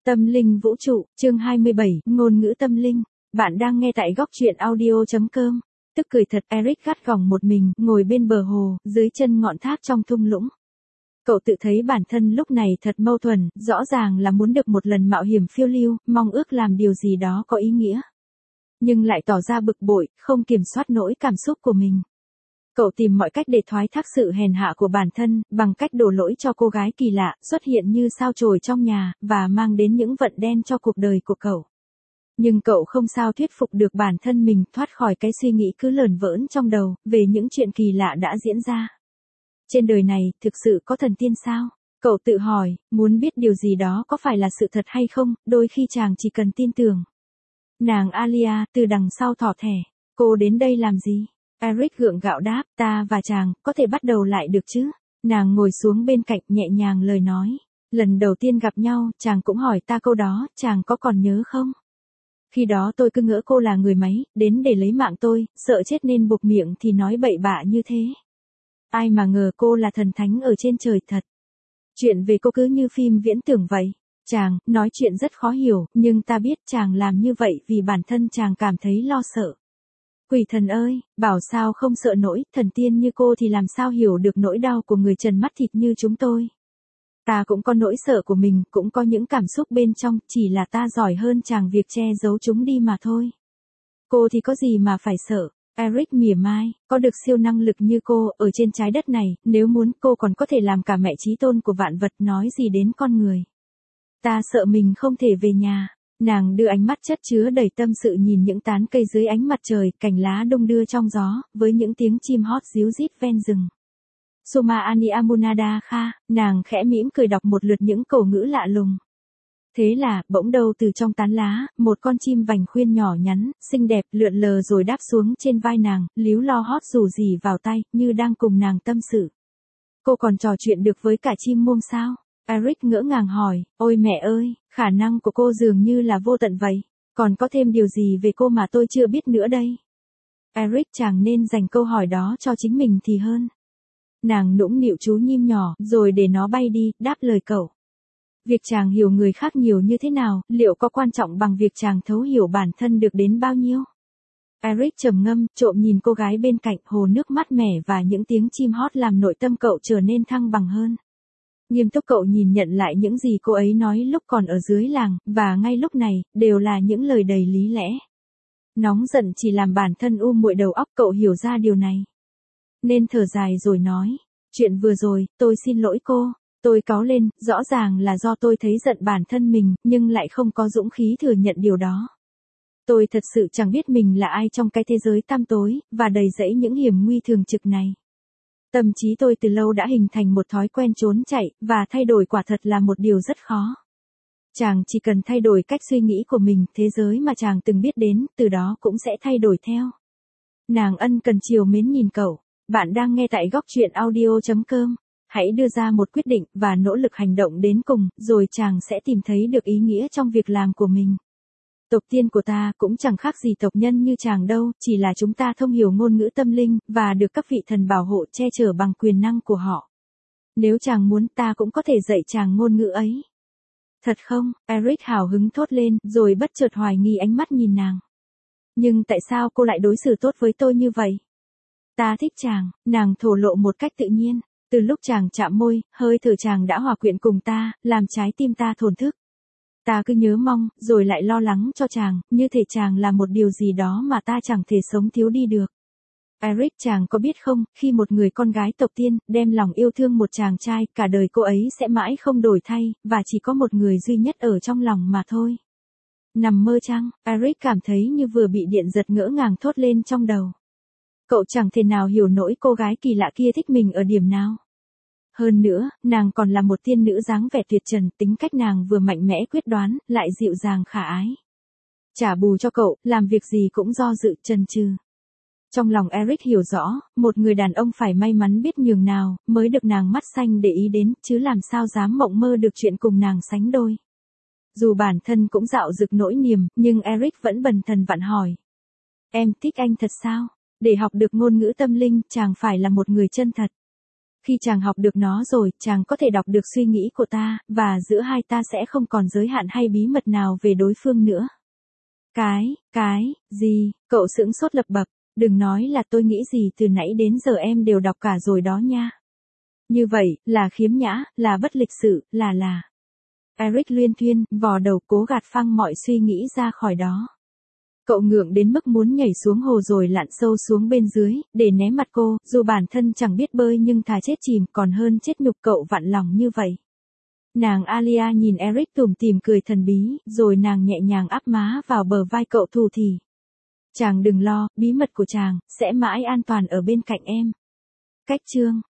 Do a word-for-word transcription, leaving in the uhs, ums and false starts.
Tâm linh vũ trụ, chương hai mươi bảy, ngôn ngữ tâm linh. Bạn đang nghe tại góc truyện audio chấm com. Tức cười thật, Eric gắt gỏng một mình, ngồi bên bờ hồ, dưới chân ngọn thác trong thung lũng. Cậu tự thấy bản thân lúc này thật mâu thuẫn, rõ ràng là muốn được một lần mạo hiểm phiêu lưu, mong ước làm điều gì đó có ý nghĩa. Nhưng lại tỏ ra bực bội, không kiểm soát nổi cảm xúc của mình. Cậu tìm mọi cách để thoái thác sự hèn hạ của bản thân, bằng cách đổ lỗi cho cô gái kỳ lạ, xuất hiện như sao chổi trong nhà, và mang đến những vận đen cho cuộc đời của cậu. Nhưng cậu không sao thuyết phục được bản thân mình thoát khỏi cái suy nghĩ cứ lởn vởn trong đầu, về những chuyện kỳ lạ đã diễn ra. Trên đời này, thực sự có thần tiên sao? Cậu tự hỏi, muốn biết điều gì đó có phải là sự thật hay không, đôi khi chàng chỉ cần tin tưởng. Nàng Alia, từ đằng sau thỏ thẻ, cô đến đây làm gì? Eric gượng gạo đáp, ta và chàng, có thể bắt đầu lại được chứ? Nàng ngồi xuống bên cạnh nhẹ nhàng lời nói. Lần đầu tiên gặp nhau, chàng cũng hỏi ta câu đó, chàng có còn nhớ không? Khi đó tôi cứ ngỡ cô là người máy, đến để lấy mạng tôi, sợ chết nên buộc miệng thì nói bậy bạ như thế. Ai mà ngờ cô là thần thánh ở trên trời thật. Chuyện về cô cứ như phim viễn tưởng vậy. Chàng, nói chuyện rất khó hiểu, nhưng ta biết chàng làm như vậy vì bản thân chàng cảm thấy lo sợ. Quỷ thần ơi, bảo sao không sợ nổi, thần tiên như cô thì làm sao hiểu được nỗi đau của người trần mắt thịt như chúng tôi. Ta cũng có nỗi sợ của mình, cũng có những cảm xúc bên trong, chỉ là ta giỏi hơn chàng việc che giấu chúng đi mà thôi. Cô thì có gì mà phải sợ. Eric mỉa mai, có được siêu năng lực như cô, ở trên trái đất này, nếu muốn cô còn có thể làm cả mẹ chí tôn của vạn vật, nói gì đến con người. Ta sợ mình không thể về nhà. Nàng đưa ánh mắt chất chứa đầy tâm sự nhìn những tán cây dưới ánh mặt trời, cành lá đung đưa trong gió, với những tiếng chim hót ríu rít ven rừng. Soma Ani Amunada Kha, nàng khẽ mỉm cười đọc một lượt những câu ngữ lạ lùng. Thế là, bỗng đâu từ trong tán lá, một con chim vành khuyên nhỏ nhắn, xinh đẹp, lượn lờ rồi đáp xuống trên vai nàng, líu lo hót rủ rỉ vào tay, như đang cùng nàng tâm sự. Cô còn trò chuyện được với cả chim muông sao? Eric ngỡ ngàng hỏi, ôi mẹ ơi, khả năng của cô dường như là vô tận vậy. Còn có thêm điều gì về cô mà tôi chưa biết nữa đây? Eric chàng nên dành câu hỏi đó cho chính mình thì hơn. Nàng nũng nịu chú nhím nhỏ, rồi để nó bay đi, đáp lời cậu. Việc chàng hiểu người khác nhiều như thế nào, liệu có quan trọng bằng việc chàng thấu hiểu bản thân được đến bao nhiêu? Eric trầm ngâm, trộm nhìn cô gái bên cạnh, hồ nước mát mẻ và những tiếng chim hót làm nội tâm cậu trở nên thăng bằng hơn. Nghiêm túc cậu nhìn nhận lại những gì cô ấy nói lúc còn ở dưới làng, và ngay lúc này, đều là những lời đầy lý lẽ. Nóng giận chỉ làm bản thân u muội đầu óc, cậu hiểu ra điều này. Nên thở dài rồi nói, chuyện vừa rồi, tôi xin lỗi cô. Tôi cáu lên, rõ ràng là do tôi thấy giận bản thân mình, nhưng lại không có dũng khí thừa nhận điều đó. Tôi thật sự chẳng biết mình là ai trong cái thế giới tăm tối, và đầy rẫy những hiểm nguy thường trực này. Tâm trí tôi từ lâu đã hình thành một thói quen trốn chạy, và thay đổi quả thật là một điều rất khó. Chàng chỉ cần thay đổi cách suy nghĩ của mình, thế giới mà chàng từng biết đến, từ đó cũng sẽ thay đổi theo. Nàng ân cần chiều mến nhìn cậu. Bạn đang nghe tại góc truyện audio chấm com. Hãy đưa ra một quyết định, và nỗ lực hành động đến cùng, rồi chàng sẽ tìm thấy được ý nghĩa trong việc làm của mình. Tộc tiên của ta cũng chẳng khác gì tộc nhân như chàng đâu, chỉ là chúng ta thông hiểu ngôn ngữ tâm linh, và được các vị thần bảo hộ che chở bằng quyền năng của họ. Nếu chàng muốn, ta cũng có thể dạy chàng ngôn ngữ ấy. Thật không? Eric hào hứng thốt lên, rồi bất chợt hoài nghi ánh mắt nhìn nàng. Nhưng tại sao cô lại đối xử tốt với tôi như vậy? Ta thích chàng, nàng thổ lộ một cách tự nhiên. Từ lúc chàng chạm môi, hơi thở chàng đã hòa quyện cùng ta, làm trái tim ta thổn thức. Ta cứ nhớ mong, rồi lại lo lắng cho chàng, như thể chàng là một điều gì đó mà ta chẳng thể sống thiếu đi được. Eric, chàng có biết không, khi một người con gái tộc tiên, đem lòng yêu thương một chàng trai, cả đời cô ấy sẽ mãi không đổi thay, và chỉ có một người duy nhất ở trong lòng mà thôi. Nằm mơ chăng? Eric cảm thấy như vừa bị điện giật, ngỡ ngàng thốt lên trong đầu. Cậu chẳng thể nào hiểu nổi cô gái kỳ lạ kia thích mình ở điểm nào. Hơn nữa, nàng còn là một tiên nữ dáng vẻ tuyệt trần, tính cách nàng vừa mạnh mẽ quyết đoán, lại dịu dàng khả ái. Trả bù cho cậu, làm việc gì cũng do dự chần chừ. Trong lòng Eric hiểu rõ, một người đàn ông phải may mắn biết nhường nào, mới được nàng mắt xanh để ý đến, chứ làm sao dám mộng mơ được chuyện cùng nàng sánh đôi. Dù bản thân cũng dạo dực nỗi niềm, nhưng Eric vẫn bần thần vặn hỏi. Em thích anh thật sao? Để học được ngôn ngữ tâm linh, chàng phải là một người chân thật. Khi chàng học được nó rồi, chàng có thể đọc được suy nghĩ của ta, và giữa hai ta sẽ không còn giới hạn hay bí mật nào về đối phương nữa. Cái, cái, gì, cậu sững sốt lập bập, đừng nói là tôi nghĩ gì từ nãy đến giờ em đều đọc cả rồi đó nha. Như vậy, là khiếm nhã, là bất lịch sự, là là. Eric luyên thuyên, vò đầu cố gạt phăng mọi suy nghĩ ra khỏi đó. Cậu ngượng đến mức muốn nhảy xuống hồ rồi lặn sâu xuống bên dưới, để né mặt cô, dù bản thân chẳng biết bơi nhưng thà chết chìm còn hơn chết nhục, cậu vặn lòng như vậy. Nàng Alia nhìn Eric tủm tỉm cười thần bí, rồi nàng nhẹ nhàng áp má vào bờ vai cậu thủ thỉ. Chàng đừng lo, bí mật của chàng, sẽ mãi an toàn ở bên cạnh em. Cách chương